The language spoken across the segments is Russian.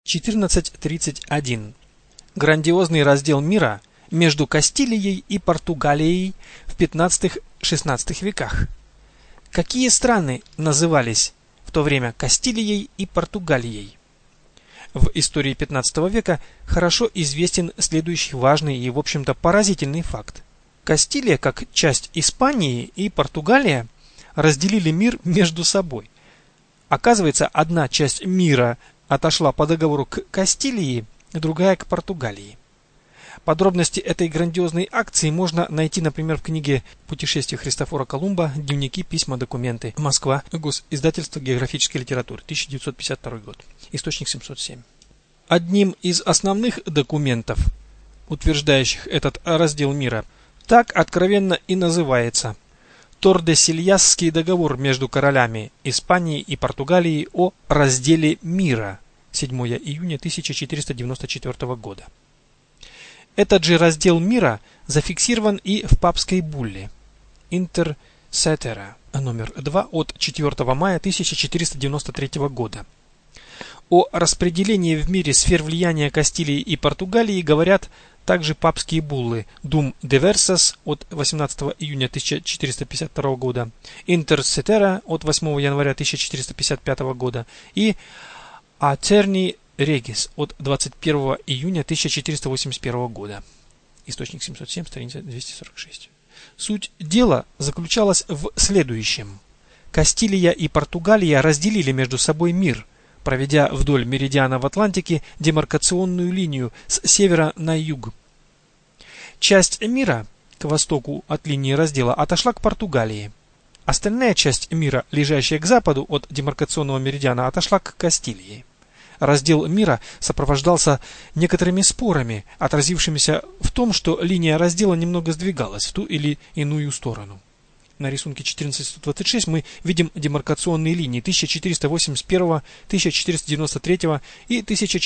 1431. Грандиозный раздел мира между Кастилией и Португалией в 15-16 веках. Какие страны назывались в то время Кастилией и Португалией? В истории 15 века хорошо известен следующий важный и, в общем-то, поразительный факт. Кастилия, как часть Испании, и Португалия разделили мир между собой. Оказывается, одна часть мира отошла по договору к Кастилии, другая к Португалии. Подробности этой грандиозной акции можно найти, например, в книге «Путешествие Христофора Колумба. Дневники, письма, документы. Москва. Госиздательство географической литературы. 1952 год. Источник 707». Одним из основных документов, утверждающих этот раздел мира, так откровенно и называется Тордесильясский договор между королями Испании и Португалии о разделе мира, 7 июня 1494 года. Этот же раздел мира зафиксирован и в папской булле Inter Cetera номер 2 от 4 мая 1493 года. О распределении в мире сфер влияния Кастилии и Португалии говорят также папские буллы Dum Diversas от 18 июня 1452 года, Inter Cetera от 8 января 1455 года и Aeterni Regis от 21 июня 1481 года. Источник 707, страница 246. Суть дела заключалась в следующем. Кастилия и Португалия разделили между собой мир, проведя вдоль меридиана в Атлантике демаркационную линию с севера на юг. Часть мира к востоку от линии раздела отошла к Португалии. Остальная часть мира, лежащая к западу от демаркационного меридиана, отошла к Кастилии. Раздел мира сопровождался некоторыми спорами, отразившимися в том, что линия раздела немного сдвигалась в ту или иную сторону. На рисунке 1426 мы видим демаркационные линии 1481, 1493 и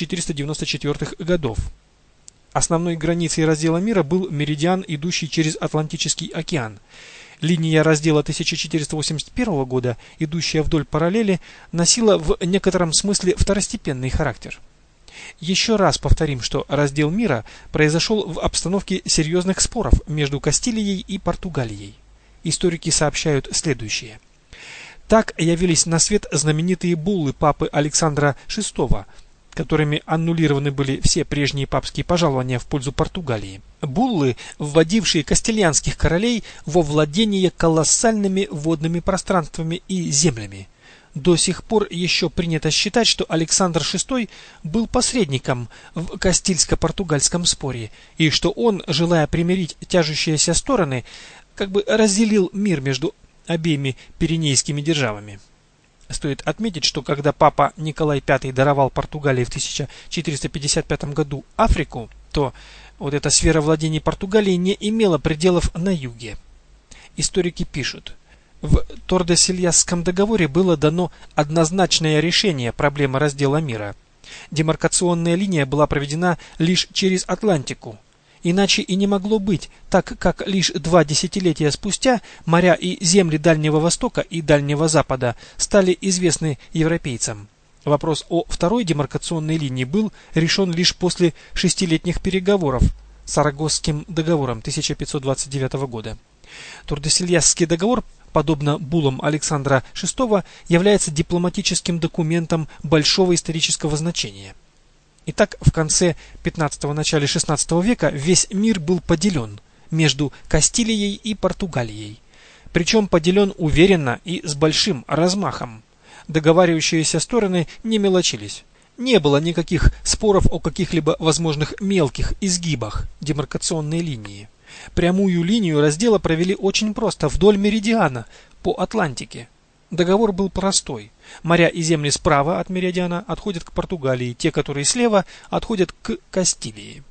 1494 годов. Основной границей раздела мира был меридиан, идущий через Атлантический океан. Линия раздела 1481 года, идущая вдоль параллели, носила в некотором смысле второстепенный характер. Еще раз повторим, что раздел мира произошел в обстановке серьезных споров между Кастилией и Португалией. Историки сообщают следующее. Так явились на свет знаменитые буллы папы Александра VI, которыми аннулированы были все прежние папские пожалования в пользу Португалии. Буллы, вводившие кастильянских королей во владение колоссальными водными пространствами и землями. До сих пор еще принято считать, что Александр VI был посредником в кастильско-португальском споре, и что он, желая примирить тяжущиеся стороны, как бы разделил мир между обеими пиренейскими державами. Стоит отметить, что когда папа Николай V даровал Португалии в 1455 году Африку, то вот эта сфера владений Португалии не имела пределов на юге. Историки пишут, в Тордесильясском договоре было дано однозначное решение проблемы раздела мира. Демаркационная линия была проведена лишь через Атлантику. Иначе и не могло быть, так как лишь 2 десятилетия спустя моря и земли Дальнего Востока и Дальнего Запада стали известны европейцам. Вопрос о второй демаркационной линии был решен лишь после 6-летних переговоров Сарагосским договором 1529 года. Тордесильясский договор, подобно буллам Александра VI, является дипломатическим документом большого исторического значения. Итак, в конце 15-го, начале 16 века весь мир был поделен между Кастилией и Португалией. Причем поделен уверенно и с большим размахом. Договаривающиеся стороны не мелочились. Не было никаких споров о каких-либо возможных мелких изгибах демаркационной линии. Прямую линию раздела провели очень просто, вдоль меридиана, по Атлантике. Договор был простой. Моря и земли справа от меридиана отходят к Португалии, те, которые слева, отходят к Кастилии.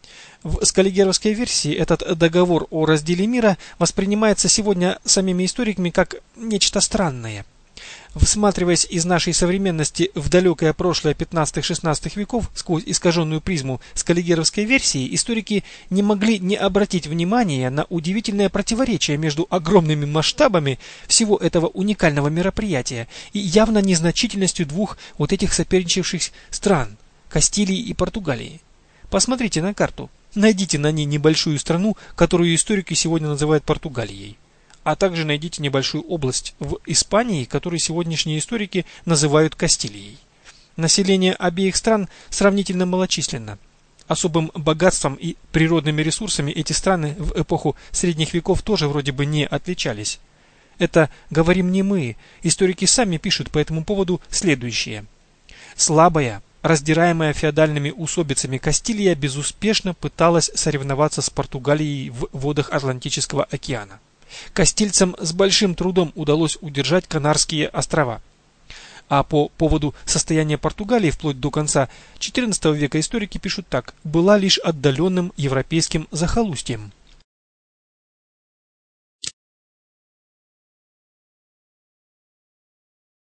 В скаллигеровской версии этот договор о разделе мира воспринимается сегодня самими историками как нечто странное. Всматриваясь из нашей современности в далекое прошлое 15-16 веков сквозь искаженную призму скаллигеровской версии, историки не могли не обратить внимания на удивительное противоречие между огромными масштабами всего этого уникального мероприятия и явно незначительностью двух вот этих соперничавших стран Кастилии и Португалии. Посмотрите на карту. Найдите на ней небольшую страну, которую историки сегодня называют Португалией. А также найдите небольшую область в Испании, которую сегодняшние историки называют Кастилией. Население обеих стран сравнительно малочисленно. Особым богатством и природными ресурсами эти страны в эпоху средних веков тоже вроде бы не отличались. Это говорим не мы, историки сами пишут по этому поводу следующее. Слабая, раздираемая феодальными усобицами Кастилия безуспешно пыталась соревноваться с Португалией в водах Атлантического океана. Кастильцам с большим трудом удалось удержать Канарские острова. А по поводу состояния Португалии вплоть до конца XIV века историки пишут так: была лишь отдаленным европейским захолустьем.